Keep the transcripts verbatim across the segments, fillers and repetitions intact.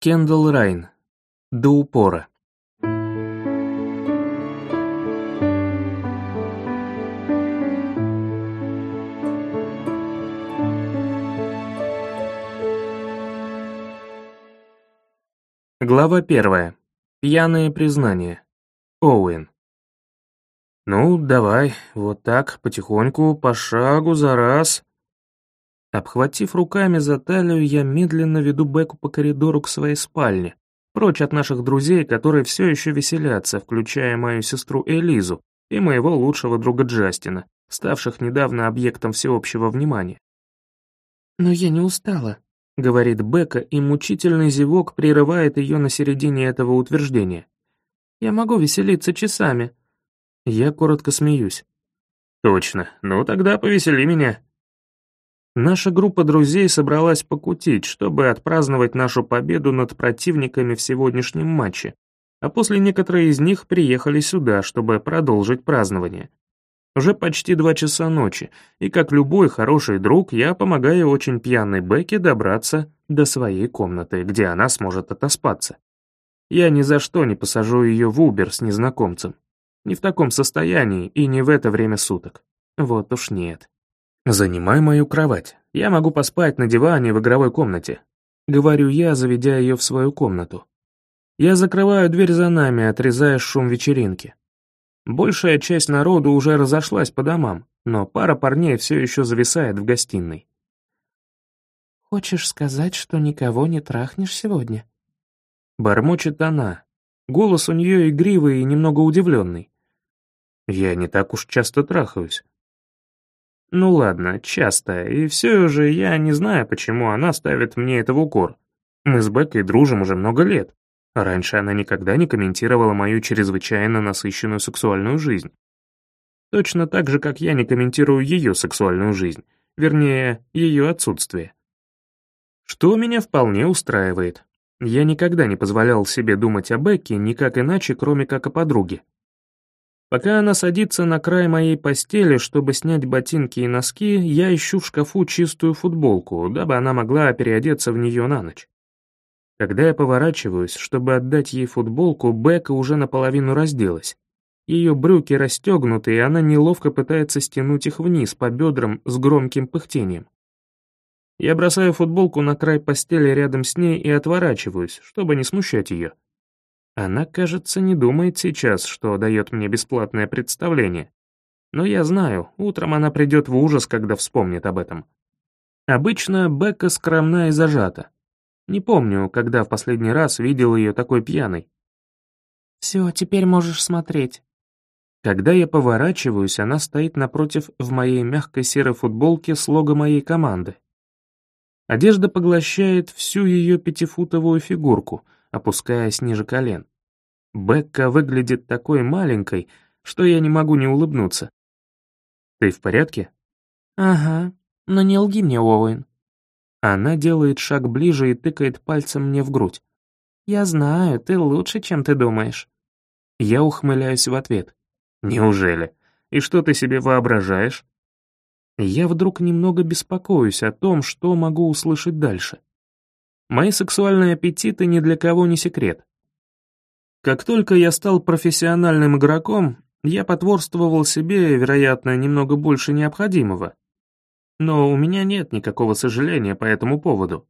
Кендалл Райн. До упора. Глава первая. Пьяные признания. Оуэн. «Ну, давай, вот так, потихоньку, по шагу, за раз». Обхватив руками за талию, я медленно веду Бекку по коридору к своей спальне, прочь от наших друзей, которые все еще веселятся, включая мою сестру Элизу и моего лучшего друга Джастина, ставших недавно объектом всеобщего внимания. «Но я не устала», — говорит Бекка, и мучительный зевок прерывает ее на середине этого утверждения. «Я могу веселиться часами». Я коротко смеюсь. «Точно, ну тогда повесели меня». Наша группа друзей собралась покутить, чтобы отпраздновать нашу победу над противниками в сегодняшнем матче, а после некоторые из них приехали сюда, чтобы продолжить празднование. Уже почти два часа ночи, и как любой хороший друг, я помогаю очень пьяной Бекке добраться до своей комнаты, где она сможет отоспаться. Я ни за что не посажу ее в Убер с незнакомцем. Не в таком состоянии и не в это время суток. Вот уж нет. «Занимай мою кровать. Я могу поспать на диване в игровой комнате», — говорю я, заведя ее в свою комнату. Я закрываю дверь за нами, отрезая шум вечеринки. Большая часть народу уже разошлась по домам, но пара парней все еще зависает в гостиной. «Хочешь сказать, что никого не трахнешь сегодня?» Бормочет она. Голос у нее игривый и немного удивленный. Я не так уж часто трахаюсь. Ну ладно, часто, и все же я не знаю, почему она ставит мне это в укор. Мы с Беккой дружим уже много лет. Раньше она никогда не комментировала мою чрезвычайно насыщенную сексуальную жизнь. Точно так же, как я не комментирую ее сексуальную жизнь, вернее, ее отсутствие. Что меня вполне устраивает. Я никогда не позволял себе думать о Бекке никак иначе, кроме как о подруге. Пока она садится на край моей постели, чтобы снять ботинки и носки, я ищу в шкафу чистую футболку, дабы она могла переодеться в нее на ночь. Когда я поворачиваюсь, чтобы отдать ей футболку, Бекка уже наполовину разделась. Ее брюки расстегнуты, и она неловко пытается стянуть их вниз по бедрам с громким пыхтением. Я бросаю футболку на край постели рядом с ней и отворачиваюсь, чтобы не смущать ее. Она, кажется, не думает сейчас, что дает мне бесплатное представление. Но я знаю, утром она придет в ужас, когда вспомнит об этом. Обычно Бекка скромна и зажата. Не помню, когда в последний раз видел ее такой пьяной. «Все, теперь можешь смотреть». Когда я поворачиваюсь, она стоит напротив в моей мягкой серой футболке с лого моей команды. Одежда поглощает всю ее пятифутовую фигурку, опускаясь ниже колен. Бекка выглядит такой маленькой, что я не могу не улыбнуться. «Ты в порядке?» «Ага, но не лги мне, Оуэн». Она делает шаг ближе и тыкает пальцем мне в грудь. «Я знаю, ты лучше, чем ты думаешь». Я ухмыляюсь в ответ. «Неужели? И что ты себе воображаешь?» Я вдруг немного беспокоюсь о том, что могу услышать дальше. Мои сексуальные аппетиты ни для кого не секрет. Как только я стал профессиональным игроком, я потворствовал себе, вероятно, немного больше необходимого. Но у меня нет никакого сожаления по этому поводу.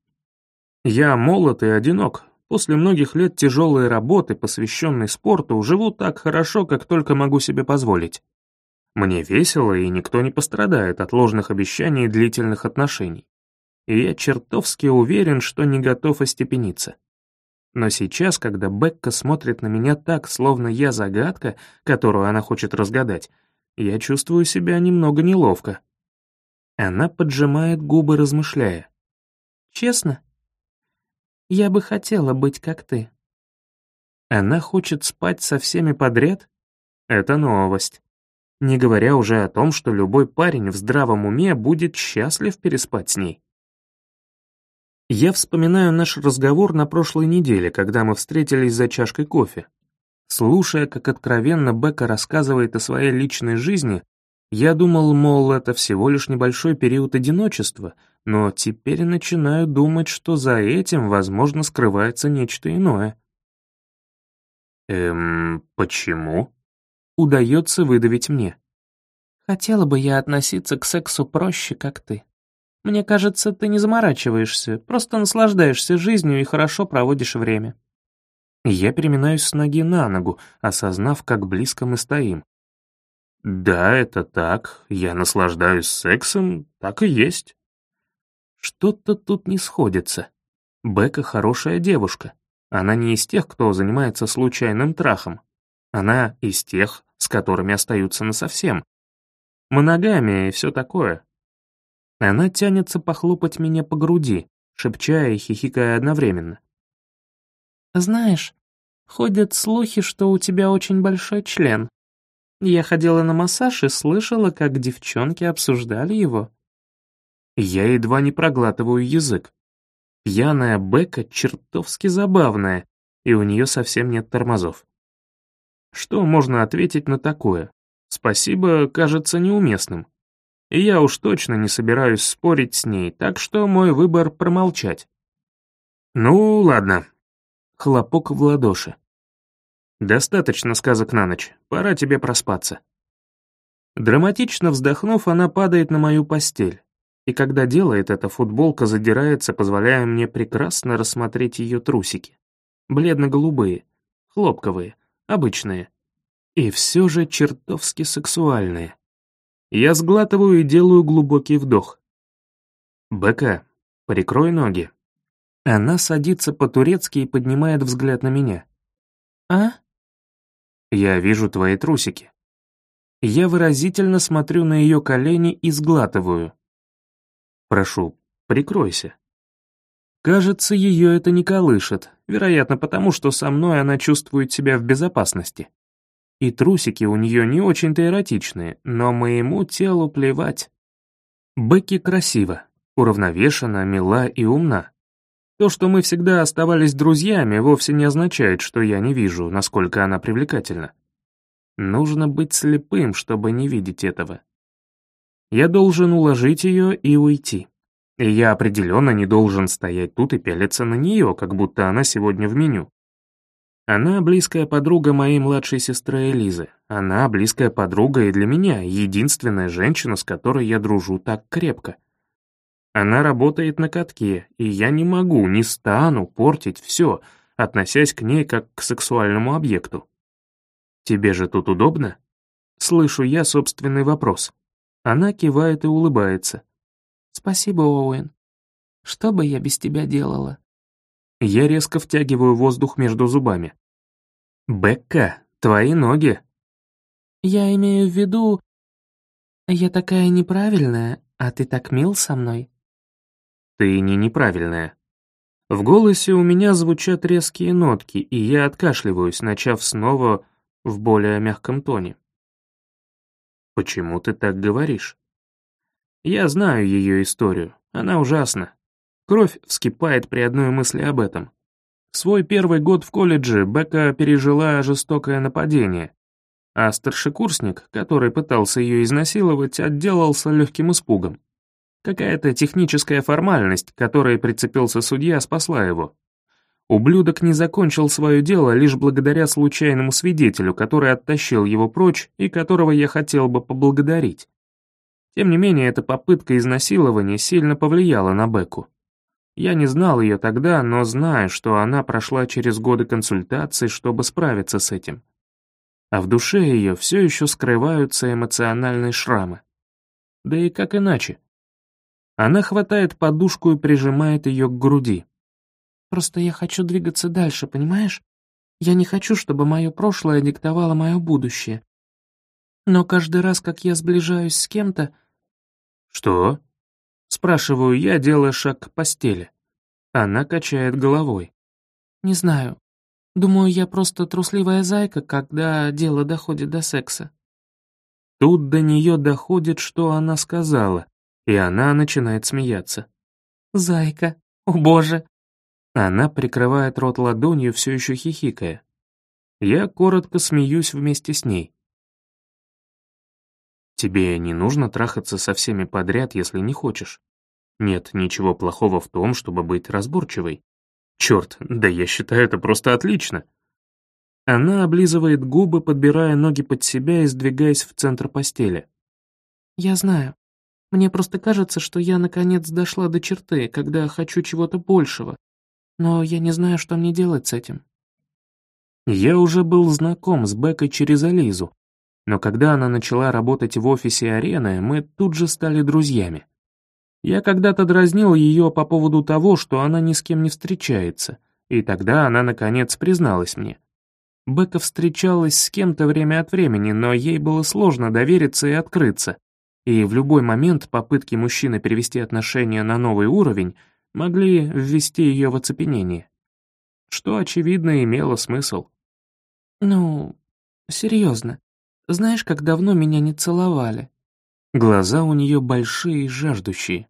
Я молод и одинок. После многих лет тяжелой работы, посвященной спорту, живу так хорошо, как только могу себе позволить. Мне весело, и никто не пострадает от ложных обещаний длительных отношений. И я чертовски уверен, что не готов остепениться. Но сейчас, когда Бекка смотрит на меня так, словно я загадка, которую она хочет разгадать, я чувствую себя немного неловко. Она поджимает губы, размышляя. «Честно? Я бы хотела быть как ты». Она хочет спать со всеми подряд? Это новость. Не говоря уже о том, что любой парень в здравом уме будет счастлив переспать с ней. Я вспоминаю наш разговор на прошлой неделе, когда мы встретились за чашкой кофе. Слушая, как откровенно Бекка рассказывает о своей личной жизни, я думал, мол, это всего лишь небольшой период одиночества, но теперь начинаю думать, что за этим, возможно, скрывается нечто иное. Эм, почему? Удается выдавить мне. Хотела бы я относиться к сексу проще, как ты. Мне кажется, ты не заморачиваешься, просто наслаждаешься жизнью и хорошо проводишь время. Я переминаюсь с ноги на ногу, осознав, как близко мы стоим. Да, это так, я наслаждаюсь сексом, так и есть. Что-то тут не сходится. Бека хорошая девушка. Она не из тех, кто занимается случайным трахом. Она из тех, с которыми остаются насовсем. Моногамия и все такое. Она тянется похлопать меня по груди, шепча и хихикая одновременно. Знаешь, ходят слухи, что у тебя очень большой член. Я ходила на массаж и слышала, как девчонки обсуждали его. Я едва не проглатываю язык. Пьяная Бека чертовски забавная, и у нее совсем нет тормозов. Что можно ответить на такое? Спасибо кажется неуместным. И я уж точно не собираюсь спорить с ней, так что мой выбор промолчать. Ну, ладно. Хлопок в ладоши. Достаточно сказок на ночь, пора тебе проспаться. Драматично вздохнув, она падает на мою постель. И когда делает это, футболка задирается, позволяя мне прекрасно рассмотреть ее трусики. Бледно-голубые, хлопковые, обычные. И все же чертовски сексуальные. Я сглатываю и делаю глубокий вдох. «Бека, прикрой ноги». Она садится по-турецки и поднимает взгляд на меня. «А?» «Я вижу твои трусики». Я выразительно смотрю на ее колени и сглатываю. «Прошу, прикройся». Кажется, ее это не колышет, вероятно, потому что со мной она чувствует себя в безопасности. И трусики у нее не очень-то эротичные, но моему телу плевать. Бекки красива, уравновешена, мила и умна. То, что мы всегда оставались друзьями, вовсе не означает, что я не вижу, насколько она привлекательна. Нужно быть слепым, чтобы не видеть этого. Я должен уложить ее и уйти. И я определенно не должен стоять тут и пялиться на нее, как будто она сегодня в меню. Она близкая подруга моей младшей сестры Элизы. Она близкая подруга и для меня, единственная женщина, с которой я дружу так крепко. Она работает на катке, и я не могу, не стану портить все, относясь к ней как к сексуальному объекту. «Тебе же тут удобно?» Слышу я собственный вопрос. Она кивает и улыбается. «Спасибо, Оуэн. Что бы я без тебя делала?» Я резко втягиваю воздух между зубами. «Бекка, твои ноги!» «Я имею в виду... Я такая неправильная, а ты так мил со мной». «Ты не неправильная». В голосе у меня звучат резкие нотки, и я откашливаюсь, начав снова в более мягком тоне. «Почему ты так говоришь?» Я знаю ее историю, она ужасна. Кровь вскипает при одной мысли об этом. В свой первый год в колледже Бека пережила жестокое нападение, а старшекурсник, который пытался ее изнасиловать, отделался легким испугом. Какая-то техническая формальность, к которой прицепился судья, спасла его. Ублюдок не закончил свое дело лишь благодаря случайному свидетелю, который оттащил его прочь и которого я хотел бы поблагодарить. Тем не менее, эта попытка изнасилования сильно повлияла на Бекку. Я не знал ее тогда, но знаю, что она прошла через годы консультаций, чтобы справиться с этим. А в душе ее все еще скрываются эмоциональные шрамы. Да и как иначе? Она хватает подушку и прижимает ее к груди. «Просто я хочу двигаться дальше, понимаешь? Я не хочу, чтобы мое прошлое диктовало мое будущее. Но каждый раз, как я сближаюсь с кем-то...» «Что?» — спрашиваю я, делая шаг к постели. Она качает головой. «Не знаю. Думаю, я просто трусливая зайка, когда дело доходит до секса». Тут до нее доходит, что она сказала, и она начинает смеяться. «Зайка, о боже!» Она прикрывает рот ладонью, все еще хихикая. Я коротко смеюсь вместе с ней. Тебе не нужно трахаться со всеми подряд, если не хочешь. Нет ничего плохого в том, чтобы быть разборчивой. Черт, да я считаю это просто отлично. Она облизывает губы, подбирая ноги под себя и сдвигаясь в центр постели. Я знаю. Мне просто кажется, что я наконец дошла до черты, когда хочу чего-то большего. Но я не знаю, что мне делать с этим. Я уже был знаком с Беккой через Ализу, но когда она начала работать в офисе арены, мы тут же стали друзьями. Я когда-то дразнил ее по поводу того, что она ни с кем не встречается, и тогда она, наконец, призналась мне. Бекка встречалась с кем-то время от времени, но ей было сложно довериться и открыться, и в любой момент попытки мужчины перевести отношения на новый уровень могли ввести ее в оцепенение. Что, очевидно, имело смысл. Ну, серьезно. Знаешь, как давно меня не целовали? Глаза у нее большие и жаждущие.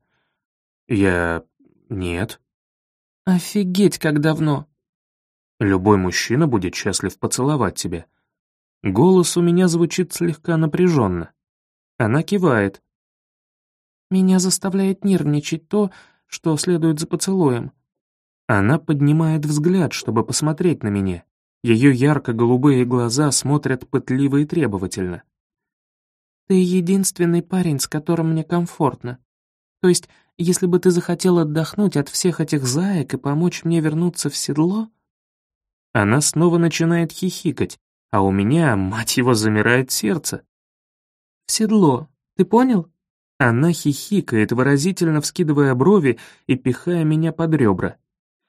Я... нет. Офигеть, как давно. Любой мужчина будет счастлив поцеловать тебя. Голос у меня звучит слегка напряженно. Она кивает. Меня заставляет нервничать то, что следует за поцелуем. Она поднимает взгляд, чтобы посмотреть на меня. Ее ярко-голубые глаза смотрят пытливо и требовательно. Ты единственный парень, с которым мне комфортно. То есть, если бы ты захотел отдохнуть от всех этих заек и помочь мне вернуться в седло... Она снова начинает хихикать, а у меня, мать его, замирает сердце. В седло, ты понял? Она хихикает, выразительно вскидывая брови и пихая меня под ребра.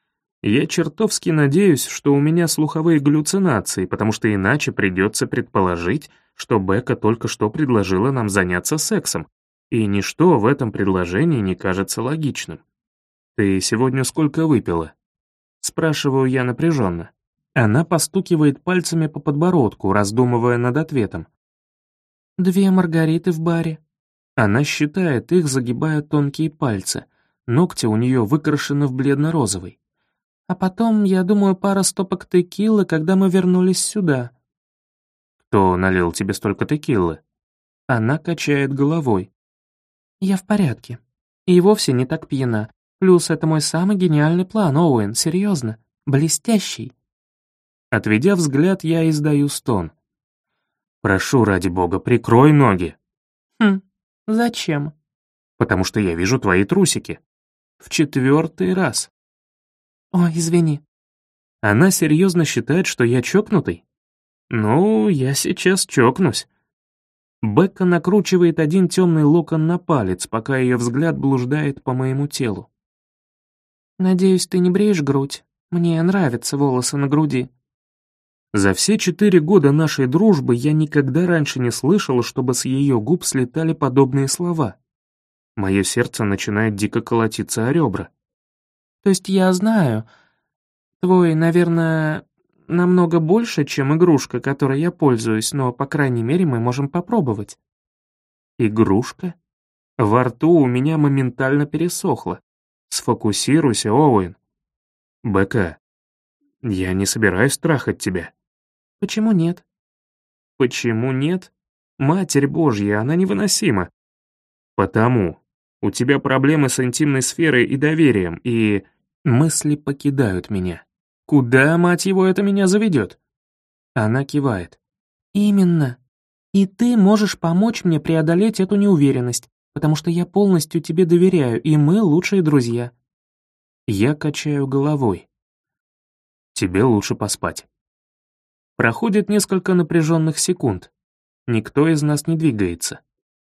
Я чертовски надеюсь, что у меня слуховые галлюцинации, потому что иначе придется предположить, что Бекка только что предложила нам заняться сексом, и ничто в этом предложении не кажется логичным. «Ты сегодня сколько выпила?» Спрашиваю я напряженно. Она постукивает пальцами по подбородку, раздумывая над ответом. «Две маргариты в баре». Она считает их, загибая тонкие пальцы. Ногти у нее выкрашены в бледно-розовый. А потом, я думаю, пара стопок текилы, когда мы вернулись сюда. Кто налил тебе столько текилы? Она качает головой. Я в порядке. И вовсе не так пьяна. Плюс это мой самый гениальный план, Оуэн, серьезно. Блестящий. Отведя взгляд, я издаю стон. Прошу, ради бога, прикрой ноги. Хм, зачем? Потому что я вижу твои трусики. В четвертый раз. Ой, извини. Она серьезно считает, что я чокнутый? Ну, я сейчас чокнусь. Бекка накручивает один темный локон на палец, пока ее взгляд блуждает по моему телу. Надеюсь, ты не бреешь грудь. Мне нравятся волосы на груди. За все четыре года нашей дружбы я никогда раньше не слышала, чтобы с ее губ слетали подобные слова. Мое сердце начинает дико колотиться о ребра. То есть я знаю, твой, наверное, намного больше, чем игрушка, которой я пользуюсь, но, по крайней мере, мы можем попробовать. Игрушка? Во рту у меня моментально пересохло. Сфокусируйся, Оуэн. Бекка, я не собираюсь трахать тебя. Почему нет? Почему нет? Матерь Божья, она невыносима. Потому. У тебя проблемы с интимной сферой и доверием, и... Мысли покидают меня. Куда, мать его, это меня заведет? Она кивает. Именно. И ты можешь помочь мне преодолеть эту неуверенность, потому что я полностью тебе доверяю, и мы лучшие друзья. Я качаю головой. Тебе лучше поспать. Проходит несколько напряженных секунд. Никто из нас не двигается.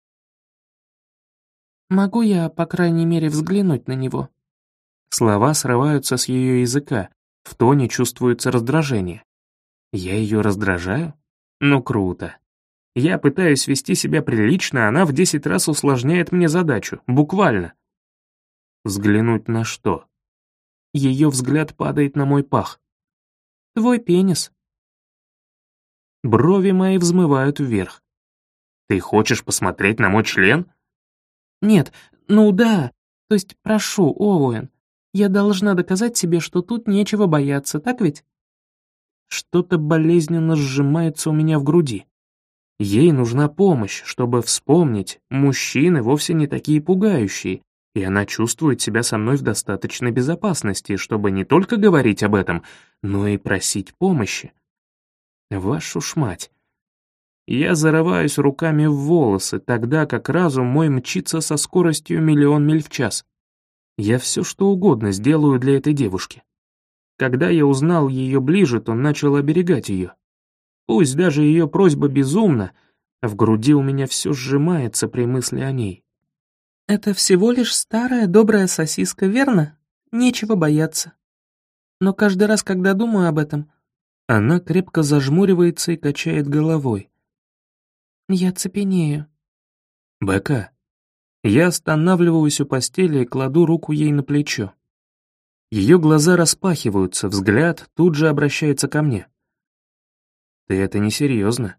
Могу я, по крайней мере, взглянуть на него? Слова срываются с ее языка, в тоне чувствуется раздражение. Я ее раздражаю? Ну круто. Я пытаюсь вести себя прилично, а она в десять раз усложняет мне задачу, буквально. Взглянуть на что? Ее взгляд падает на мой пах. Твой пенис. Брови мои взмывают вверх. Ты хочешь посмотреть на мой член? Нет, ну да. То есть, прошу, Оуэн, я должна доказать себе, что тут нечего бояться, так ведь? Что-то болезненно сжимается у меня в груди. Ей нужна помощь, чтобы вспомнить, мужчины вовсе не такие пугающие, и она чувствует себя со мной в достаточной безопасности, чтобы не только говорить об этом, но и просить помощи. Вашу ж мать. Я зарываюсь руками в волосы, тогда как разум мой мчится со скоростью миллион миль в час. Я все что угодно сделаю для этой девушки. Когда я узнал ее ближе, то начал оберегать ее. Пусть даже ее просьба безумна, в груди у меня все сжимается при мысли о ней. «Это всего лишь старая добрая сосиска, верно? Нечего бояться. Но каждый раз, когда думаю об этом...» Она крепко зажмуривается и качает головой. «Я цепенею». «Бека». Я останавливаюсь у постели и кладу руку ей на плечо. Ее глаза распахиваются, взгляд тут же обращается ко мне. «Ты это несерьезно?»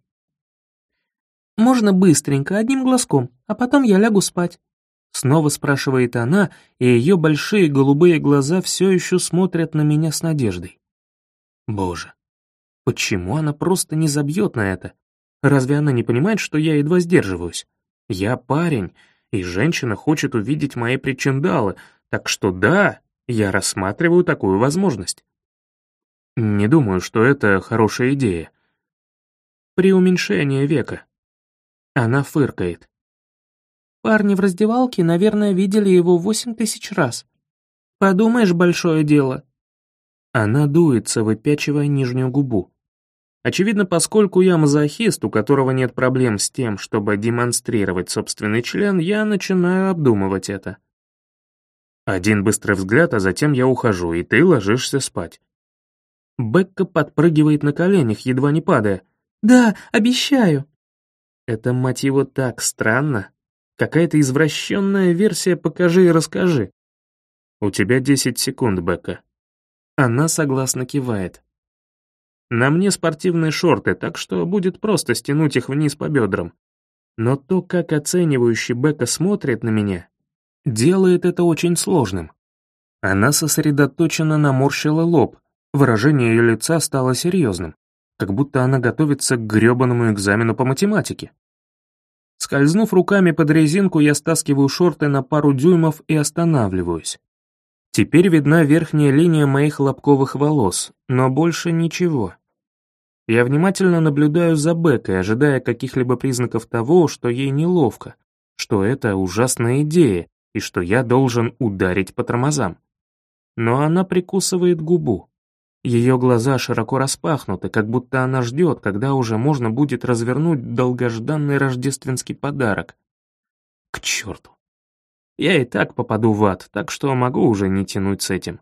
«Можно быстренько, одним глазком, а потом я лягу спать». Снова спрашивает она, и ее большие голубые глаза все еще смотрят на меня с надеждой. Боже, почему она просто не забьет на это? Разве она не понимает, что я едва сдерживаюсь? Я парень, и женщина хочет увидеть мои причиндалы, так что да, я рассматриваю такую возможность. Не думаю, что это хорошая идея. Преуменьшение века. Она фыркает. Парни в раздевалке, наверное, видели его восемь тысяч раз. Подумаешь, большое дело. Она дуется, выпячивая нижнюю губу. Очевидно, поскольку я мазохист, у которого нет проблем с тем, чтобы демонстрировать собственный член, я начинаю обдумывать это. Один быстрый взгляд, а затем я ухожу, и ты ложишься спать. Бекка подпрыгивает на коленях, едва не падая. «Да, обещаю». Это, мать его, так странно. Какая-то извращенная версия «покажи и расскажи». У тебя десять секунд, Бекка. Она согласно кивает. На мне спортивные шорты, так что будет просто стянуть их вниз по бедрам. Но то, как оценивающий Бекка смотрит на меня, делает это очень сложным. Она сосредоточенно наморщила лоб, выражение ее лица стало серьезным, как будто она готовится к грёбаному экзамену по математике. Скользнув руками под резинку, я стаскиваю шорты на пару дюймов и останавливаюсь. Теперь видна верхняя линия моих лобковых волос, но больше ничего. Я внимательно наблюдаю за Беккой, ожидая каких-либо признаков того, что ей неловко, что это ужасная идея и что я должен ударить по тормозам. Но она прикусывает губу. Ее глаза широко распахнуты, как будто она ждет, когда уже можно будет развернуть долгожданный рождественский подарок. К черту. Я и так попаду в ад, так что могу уже не тянуть с этим.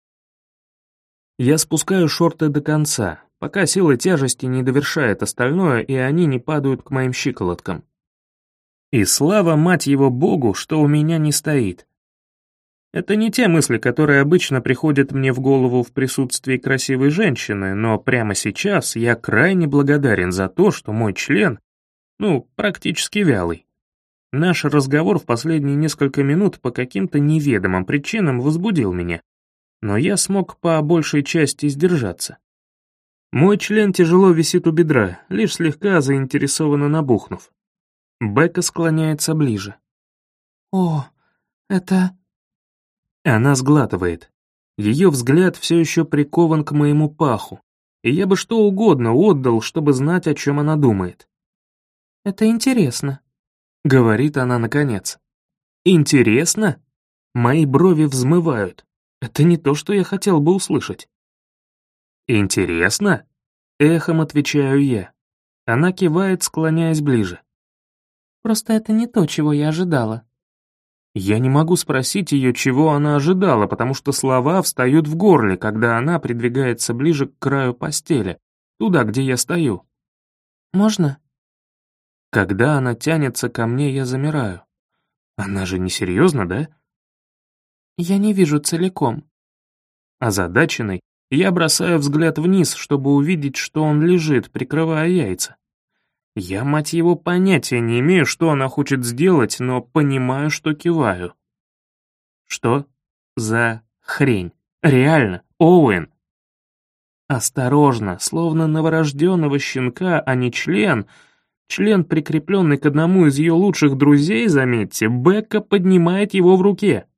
Я спускаю шорты до конца, пока сила тяжести не довершает остальное, и они не падают к моим щиколоткам. И слава, мать его, Богу, что у меня не стоит. Это не те мысли, которые обычно приходят мне в голову в присутствии красивой женщины, но прямо сейчас я крайне благодарен за то, что мой член, ну, практически вялый. Наш разговор в последние несколько минут по каким-то неведомым причинам возбудил меня, но я смог по большей части сдержаться. Мой член тяжело висит у бедра, лишь слегка заинтересованно набухнув. Бекка склоняется ближе. «О, это...» Она сглатывает. Ее взгляд все еще прикован к моему паху, и я бы что угодно отдал, чтобы знать, о чем она думает. «Это интересно», — говорит она наконец. «Интересно?» Мои брови взмывают. Это не то, что я хотел бы услышать. «Интересно?» — эхом отвечаю я. Она кивает, склоняясь ближе. «Просто это не то, чего я ожидала». Я не могу спросить ее, чего она ожидала, потому что слова встают в горле, когда она придвигается ближе к краю постели, туда, где я стою. «Можно?» Когда она тянется ко мне, я замираю. Она же не серьезно, да? «Я не вижу целиком». Озадаченный, я бросаю взгляд вниз, чтобы увидеть, что он лежит, прикрывая яйца. Я, мать его, понятия не имею, что она хочет сделать, но понимаю, что киваю. Что за хрень? Реально, Оуэн. Осторожно, словно новорожденного щенка, а не член, член, прикрепленный к одному из ее лучших друзей, заметьте, Бекка поднимает его в руке.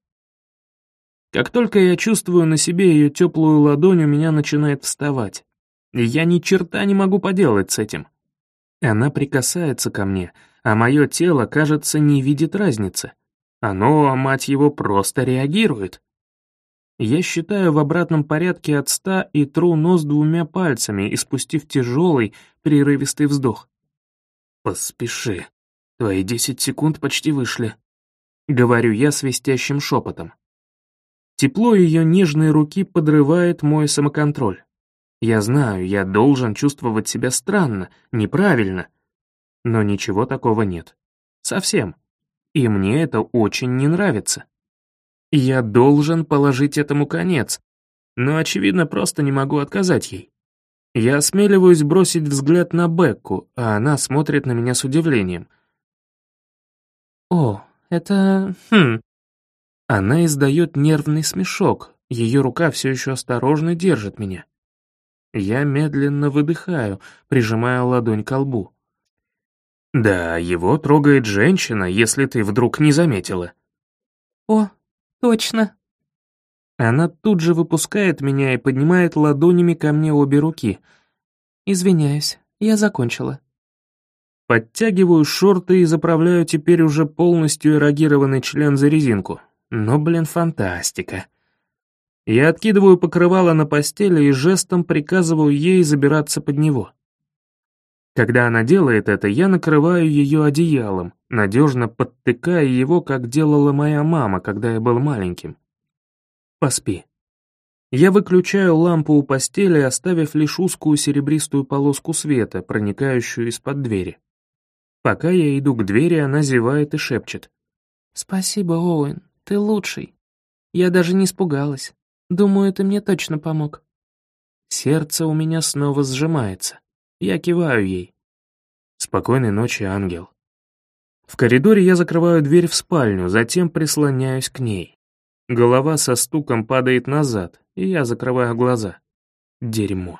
Как только я чувствую на себе ее теплую ладонь, у меня начинает вставать. И я ни черта не могу поделать с этим. Она прикасается ко мне, а мое тело, кажется, не видит разницы. Оно, мать его, просто реагирует. Я считаю в обратном порядке от ста и тру нос двумя пальцами, испустив тяжелый, прерывистый вздох. «Поспеши, твои десять секунд почти вышли», — говорю я свистящим шепотом. Тепло ее нежной руки подрывает мой самоконтроль. Я знаю, я должен чувствовать себя странно, неправильно. Но ничего такого нет. Совсем. И мне это очень не нравится. Я должен положить этому конец, но, очевидно, просто не могу отказать ей. Я осмеливаюсь бросить взгляд на Бекку, а она смотрит на меня с удивлением. «О, это... хм...» Она издает нервный смешок, ее рука все еще осторожно держит меня. Я медленно выдыхаю, прижимая ладонь ко лбу. «Да, его трогает женщина, если ты вдруг не заметила». «О, точно». Она тут же выпускает меня и поднимает ладонями ко мне обе руки. «Извиняюсь, я закончила». Подтягиваю шорты и заправляю теперь уже полностью эрогированный член за резинку. Но, блин, фантастика. Я откидываю покрывало на постели и жестом приказываю ей забираться под него. Когда она делает это, я накрываю ее одеялом, надежно подтыкая его, как делала моя мама, когда я был маленьким. Поспи. Я выключаю лампу у постели, оставив лишь узкую серебристую полоску света, проникающую из-под двери. Пока я иду к двери, она зевает и шепчет. «Спасибо, Оуэн, ты лучший. Я даже не испугалась. Думаю, ты мне точно помог». Сердце у меня снова сжимается. Я киваю ей. «Спокойной ночи, ангел». В коридоре я закрываю дверь в спальню, затем прислоняюсь к ней. Голова со стуком падает назад, и я закрываю глаза. Дерьмо.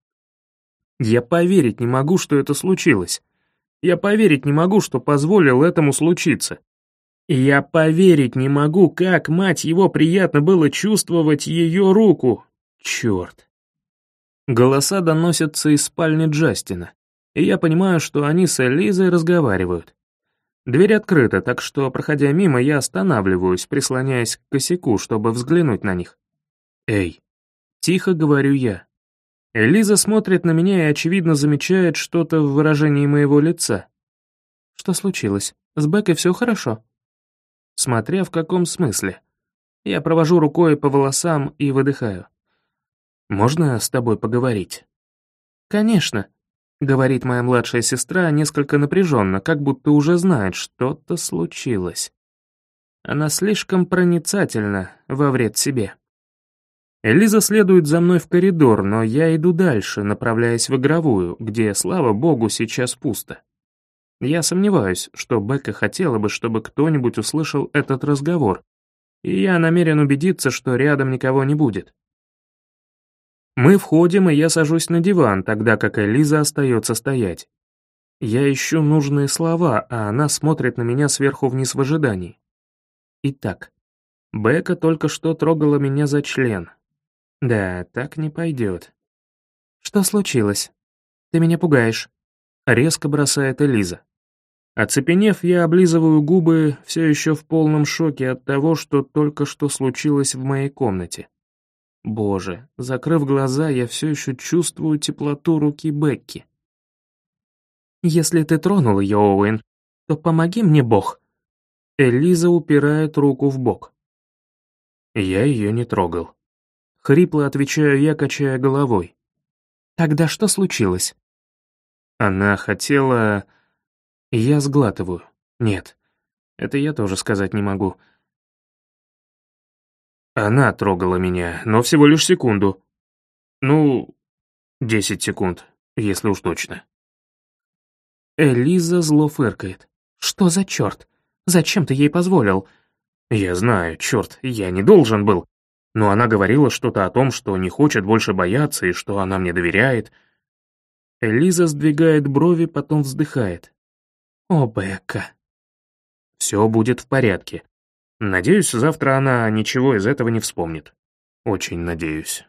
Я поверить не могу, что это случилось. Я поверить не могу, что позволил этому случиться. Я поверить не могу, как, мать его, приятно было чувствовать ее руку. Черт. Голоса доносятся из спальни Джастина, и я понимаю, что они с Элизой разговаривают. Дверь открыта, так что, проходя мимо, я останавливаюсь, прислоняясь к косяку, чтобы взглянуть на них. «Эй!» — тихо говорю я. Элиза смотрит на меня и, очевидно, замечает что-то в выражении моего лица. «Что случилось? С Беккой все хорошо?» Смотря в каком смысле. Я провожу рукой по волосам и выдыхаю. «Можно с тобой поговорить?» «Конечно», — говорит моя младшая сестра несколько напряженно, как будто уже знает, что-то случилось. Она слишком проницательна во вред себе. Элиза следует за мной в коридор, но я иду дальше, направляясь в игровую, где, слава богу, сейчас пусто. Я сомневаюсь, что Бекка хотела бы, чтобы кто-нибудь услышал этот разговор, и я намерен убедиться, что рядом никого не будет. Мы входим, и я сажусь на диван, тогда как Элиза остается стоять. Я ищу нужные слова, а она смотрит на меня сверху вниз в ожидании. Итак, Бекка только что трогала меня за член. Да, так не пойдет. «Что случилось? Ты меня пугаешь», — резко бросает Элиза. Оцепенев, я облизываю губы, все еще в полном шоке от того, что только что случилось в моей комнате. Боже, закрыв глаза, я все еще чувствую теплоту руки Бекки. «Если ты тронул ее, Оуэн, то помоги мне, Бог». Элиза упирает руку в бок. Я ее не трогал. Хрипло отвечаю я, качая головой. «Тогда что случилось?» Она хотела... Я сглатываю. Нет, это я тоже сказать не могу. Она трогала меня, но всего лишь секунду. Ну, десять секунд, если уж точно. Элиза зло фыркает. «Что за черт? Зачем ты ей позволил?» Я знаю, черт, я не должен был. Но она говорила что-то о том, что не хочет больше бояться и что она мне доверяет. Элиза сдвигает брови, потом вздыхает. «О, Бекка». Все будет в порядке. Надеюсь, завтра она ничего из этого не вспомнит. Очень надеюсь.